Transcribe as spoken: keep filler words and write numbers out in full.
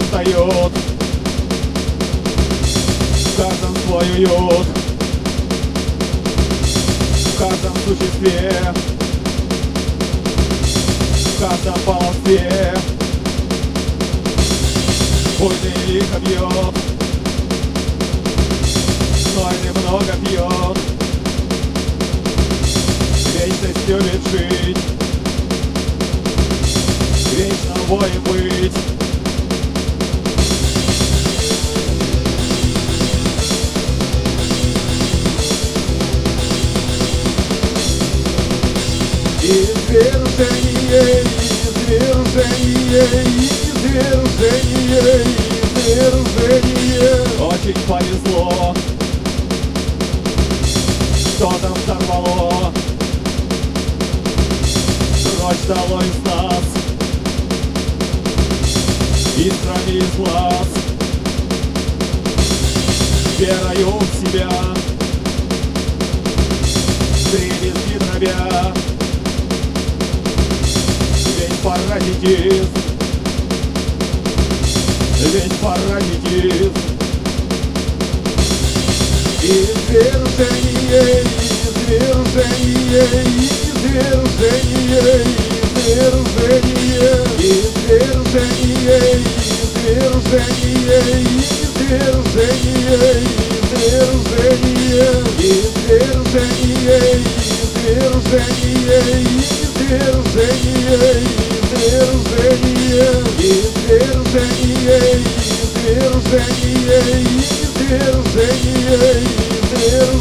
устает, в каждом свой уют, в каждом существе, в каждом баловстве. Буйный лихо бьет, но немного пьет, вечность любит жить, вечно воин быть. Извержение, извержение, извержение, извержение. Очень повезло, что там сорвало, прочь долой из нас, искрами из глаз, верою в себя, дребезги дробя. Весь паразитизм, весь паразитизм. Извержение, извержение, извержение, извержение, извержение, извержение, извержение, извержение, извержение, извержение, извержение, извержение, извержение, извержение, извержение, извержение.